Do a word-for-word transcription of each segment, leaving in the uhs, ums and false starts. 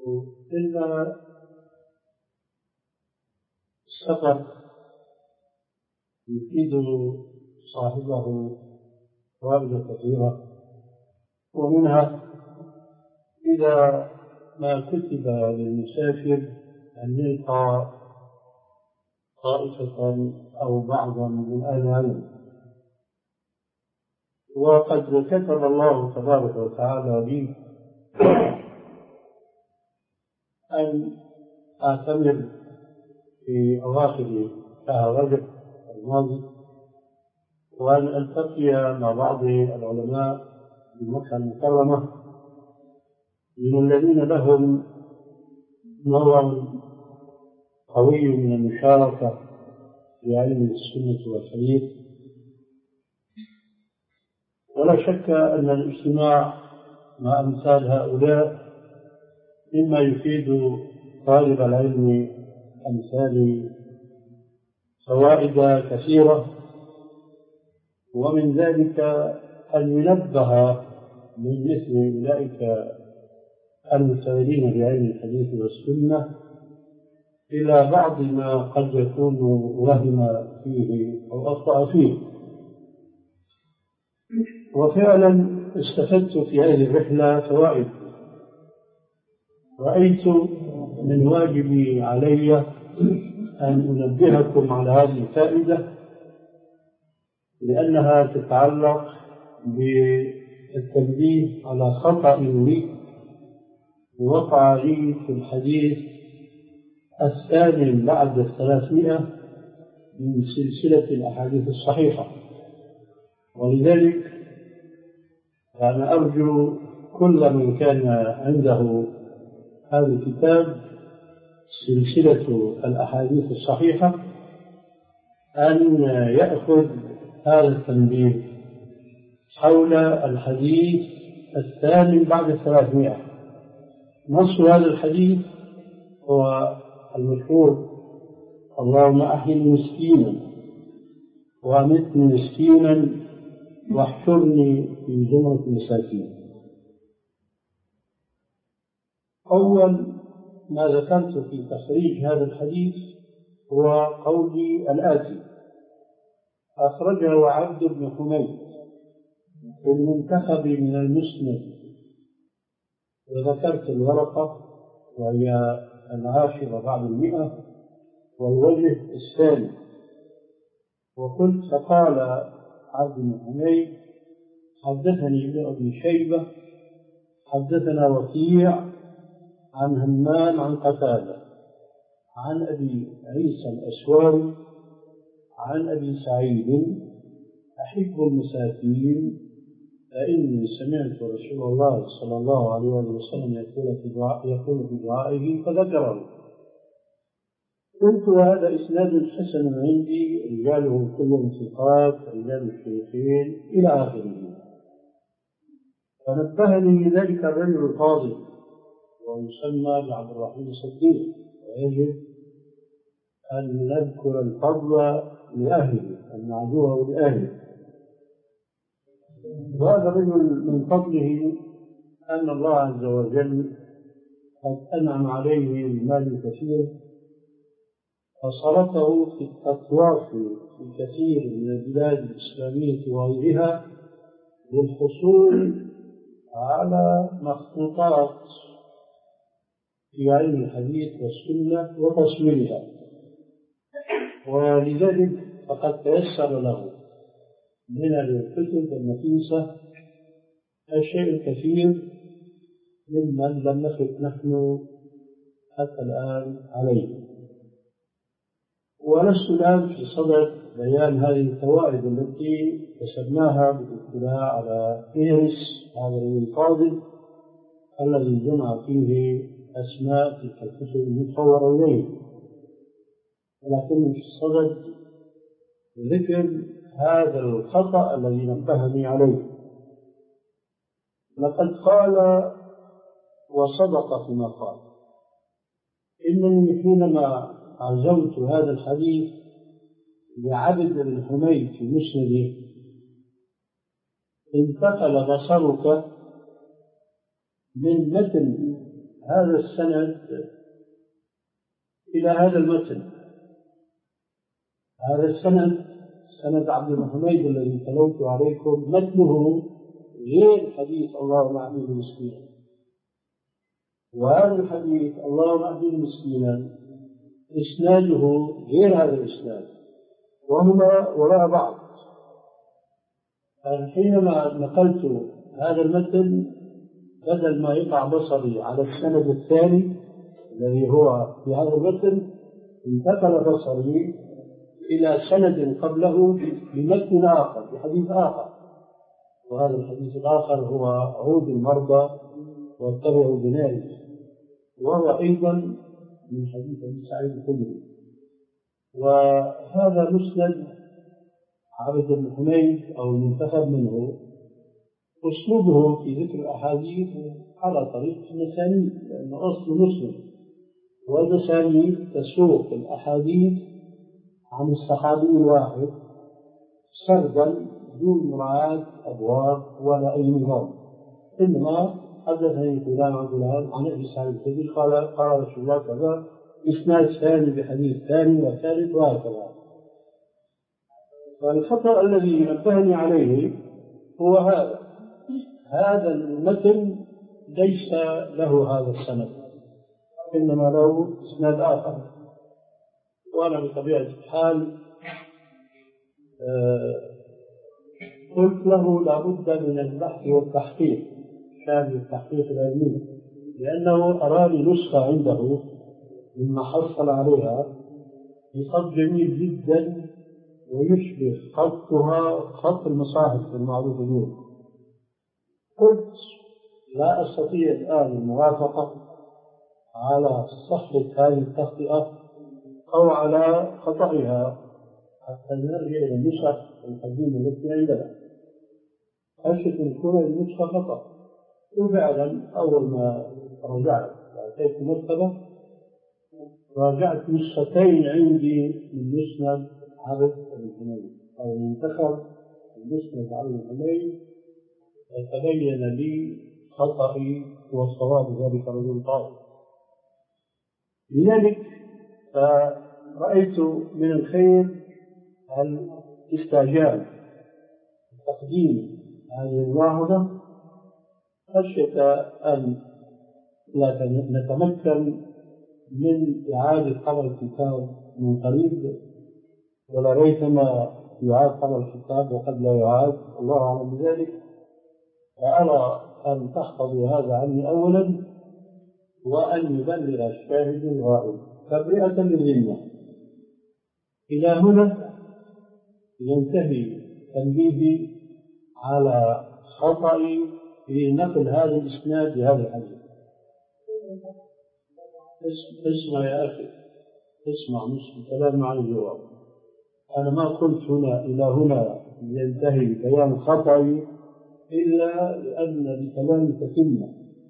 إن السفر يفيد صاحبه فوائد كثيرة، ومنها إذا ما كتب للمسافر أن يلقى طائفة أو بعضا من أهل العلم، وقد كتب الله تبارك وتعالى لي أن أعتمر في أواخر شهر رجب الماضي، وأن ألتقي مع بعض العلماء بمكة المكرمة من الذين لهم نظر قوي من المشاركة في علم السنة والحديث. ولا شك أن الاجتماع مع أمثال هؤلاء مما يفيد طالب العلم أمثال فوائد كثيرة، ومن ذلك أن ينبه من مثل أولئك المسائلين بعلم الحديث والسنة إلى بعض ما قد يكون وهم فيه أو أخطأ فيه. وفعلا استفدت في هذه الرحلة فوائد. رأيت من واجبي علي أن أنبهكم على هذه الفائدة، لأنها تتعلق بالتنبيه على خطأ لي وقع لي في الحديث الثاني بعد الثلاثمائة من سلسلة الأحاديث الصحيحة. ولذلك أنا أرجو كل من كان عنده هذا الكتاب سلسلة الأحاديث الصحيحة أن يأخذ هذا التنبيه حول الحديث الثاني بعد الثلاثمائة. نص هذا الحديث هو المشهور: اللهم أحيني مسكينا وأمتني مسكينا واحشرني في زمرة المساكين. أول ما ذكرت في تخريج هذا الحديث هو قولي الآتي: أخرجه عبد بن حميد في المنتخب من المسند، وذكرت الورقة وهي العاشرة بعد المئة والوجه الثاني، وقلت: فقال عبد بن حميد حدثني ابن أبي شيبة حدثنا وكيع عن همام عن قتادة عن أبي عيسى الأسواري عن أبي سعيد: أحب المساكين فإني سمعت رسول الله صلى الله عليه وسلم يقول في دعائه يقول في دعائه فذكره. قلت: وهذا إسناد حسن عندي، رجاله كلهم ثقات، رجال الشيخين إلى آخره. فنبهني ذلك الرجل الفاضل ويسمى بعبد الرحيم الصديق، ويجب أن نذكر الفضل لأهله، أن نعدوه لأهله. وهذا الرجل من فضله أن الله عز وجل قد أنعم عليه بمال كثير، فصرفه في التطواف في كثير من البلاد الإسلامية وغيرها للحصول على مخطوطات في علم الحديث والسنة وتصويرها، ولذلك فقد تيسر له من الكتب النفيسة الشيء الكثير ممن لم نخف نحن حتى الآن عليه. ولست الآن في صدد بيان هذه الفوائد التي كسبناها بالاطلاع على فهرس هذا الفاضل الذي جمع فيه أسماء تلك الكتب المتطورة إليه، ولكن في صدد ذكر هذا الخطأ الذي نبهني عليه. لقد قال وصدق فيما قال: إنني حينما عزوت هذا الحديث لعبد بن حميد في مسنده انتقل بصرك من متن هذا السند إلى هذا المتن. هذا السند سند عبد بن حميد الذي تلوت عليكم متنه غير حديث اللهم اهدنا مسكينا، وهذا الحديث اللهم اهدنا مسكينا إسناده غير هذا الإسناد، وهما وراء بعض. حينما نقلت هذا المتن بدل ما يقع بصري على السند الثاني الذي هو في هذا المتن، انتقل بصري إلى سند قبله بمتن آخر بحديث آخر، وهذا الحديث الآخر هو عود المرضى واتبعوا بنائه، وهو أيضا من حديث أبي سعيد الخدري. وهذا مسند عبد بن حميد أو المنتخب منه أسلوبه في ذكر الأحاديث على طريق المسانيد، لأنه أصل مسلم، والمسانيد تسوق الأحاديث عن الصحابي الواحد سردا دون مراعاة أبواب ولا أي نظام، إنما حدثني فلان عن فلان عن أبي سعيد الخدري قال قال رسول الله كذا، إسناد ثاني بحديث ثاني وثالث وهكذا. فالخطأ الذي نبهني عليه هو هذا هذا المتن ليس له هذا السند، إنما له إسناد آخر. وأنا بطبيعة الحال قلت له لابد من البحث والتحقيق، كان التحقيق العلمي، لأنه أراني نسخة عنده مما حصل عليها بخط جميل جدا ويشبه خطها خط المصاحف المعروف به. قلت لا أستطيع الآن الموافقة على صحة هذه التخطئة أو على خطئها حتى نرجع إلى النسخ القديمة التي عندنا، خشيت أن تكون النسخة خطأ. وفعلا أول ما رجعت وأتيت مكتبة راجعت نسختين عندي من مسند عبد بن حميد أو المنتخب المسند عبد بن حميد، تبين لي خطئي وصواب ذلك الرجل طاغي. لذلك فرأيت من الخير الاستعجال تقديم هذه الملاحظة خشية أن لا نتمكن من إعادة طبع الكتاب من قريب، ولا ريثما يعاد طبع الكتاب وقد لا يعاد، الله أعلم بذلك. فأرى أن تحفظوا هذا عني أولا، وأن يبلغ الشاهد الغائب تبرئة للذمة. إلى هنا ينتهي تنبيهي على خطئي في نقل هذا الإسناد لهذا الحديث. اسمع يا أخي، اسمع مش كلام مع الجواب. أنا ما قلت هنا إلى هنا ينتهي بيان خطئي إلا لأن لكلامي تتمة.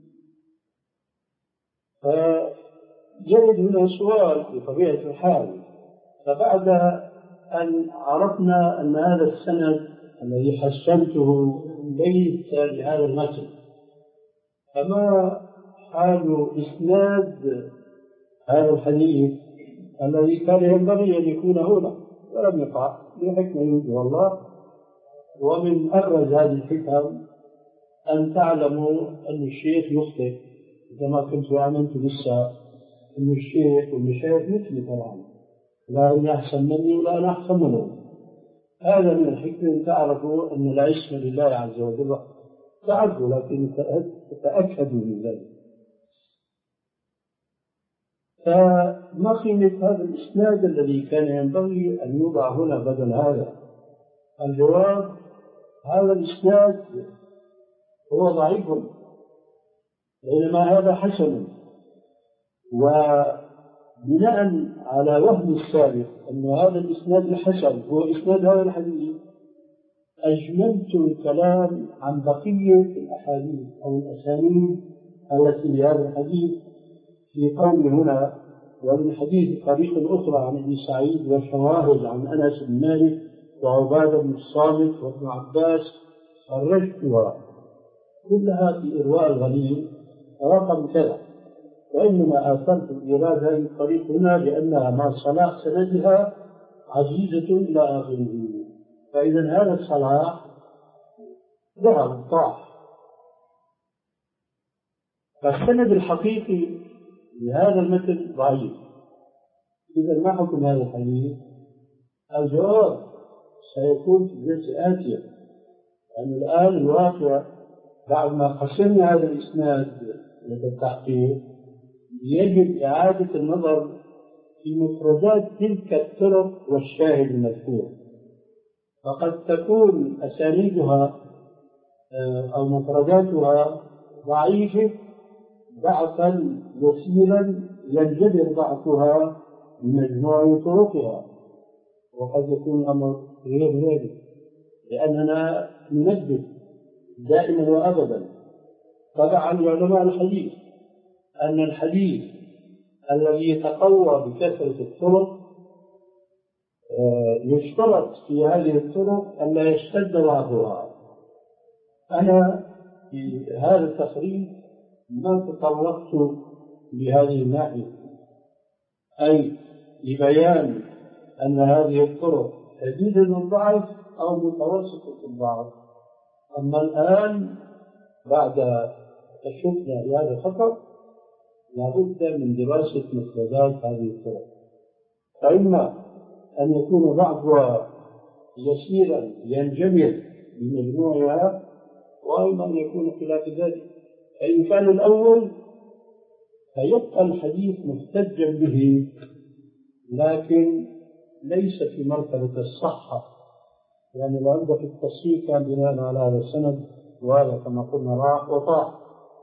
فجرد هنا سؤال بطبيعة الحال، فبعد أن عرفنا أن هذا السند الذي حسنته ليس لهذا المتن، فما حال إسناد هذا الحديث الذي كان ينبغي أن يكون هنا ولم يقع بحكمة يريدها الله؟ ومن أبرز هذه الحكم أن تعلموا أن الشيخ يخطئ، كما كنت آمنت لسه أن الشيخ والمشايخ مثلي طبعا، لا أن يحسن مني ولا أنا أحسن منه. هذا من الحكمة أن تعرفوا أن العصمة لله عز وجل، تعرفوا لكن تتأكدوا من ذلك. فما قيمة هذا الإسناد الذي كان ينبغي أن يوضع هنا بدل هذا؟ الجواب: هذا الإسناد هو ضعيف، بينما هذا حسن. وبناء على وهم السابق أن هذا الإسناد الحسن هو إسناد هذا الحديث، أجملت الكلام عن بقية الأحاديث أو الأسانيد التي لهذا الحديث في قول هنا: وللحديث طريق أخرى عن ابن سعيد والشواهد عن أنس بن مالك وعبادة بن الصامت وابن عباس، خرجتها كلها في إرواء الغليل رقم كذا. وإنما آثرت إيراد هذه الطريق هنا لأنها مع صلاح سندها عزيزة إلى آخره. فإذا هذا الصلاح ذهب طاح. فالسند الحقيقي لهذا المثل ضعيف. إذا ما حكم هذا الحديث؟ الجواب سيكون في الجلسة آتية، لأن يعني الآن الواقع بعد ما قسمنا هذا الإسناد لدى التحقيق يجب إعادة النظر في مفردات تلك الطرق والشاهد المذكور، فقد تكون أسانيدها أو مفرداتها ضعيفة ضعفا يسيرا ينجبر ضعفها بمجموع طرقها، وقد يكون الأمر غير ذلك، لأننا ننبه دائما وأبدا طبعا علماء الحديث أن الحديث الذي يتقوى بكثرة الطرق يشترط في هذه الطرق أن لا يشتد ضعفها. أنا في هذا التخريج ما تطرقت لهذه الناحية، أي لبيان أن هذه الطرق شديدة الضعف أو متوسطة الضعف. أما الآن بعد تشوفنا لهذا الخطر لابد من دراسة مفردات هذه الطرق، فإما أن يكون بعضها يسيرا ينجمر بمجموعها، وإما أن يكون خلاف ذلك. فإن كان الأول فيبقى الحديث محتجا به، لكن ليس في مرتبة الصحة، يعني لو عندك التصحيح كان بناء على هذا السند، وهذا كما قلنا راح وطاح،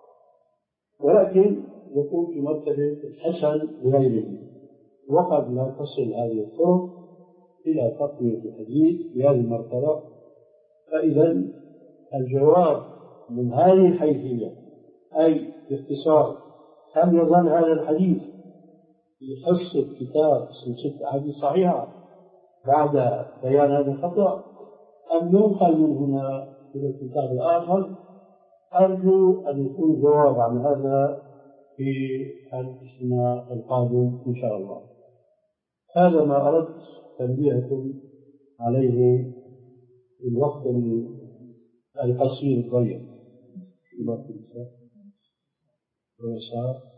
ولكن يكون في مرتبة الحسن لغيره، وقد لا تصل هذه الطرق إلى تقوية الحديث بهذه المرتبة. فإذا الجواب من هذه الحيثية، أي باختصار، هل يظل هذا الحديث في حصة كتاب سلسلة أحاديث صحيحة بعد بيان هذا الخطأ، أم ينقل من هنا إلى الكتاب الآخر؟ أرجو أن يكون جواب عن هذا في الاجتماع القادم إن شاء الله. هذا ما أردت تنبيهكم عليه في الوقت القصير الضيق.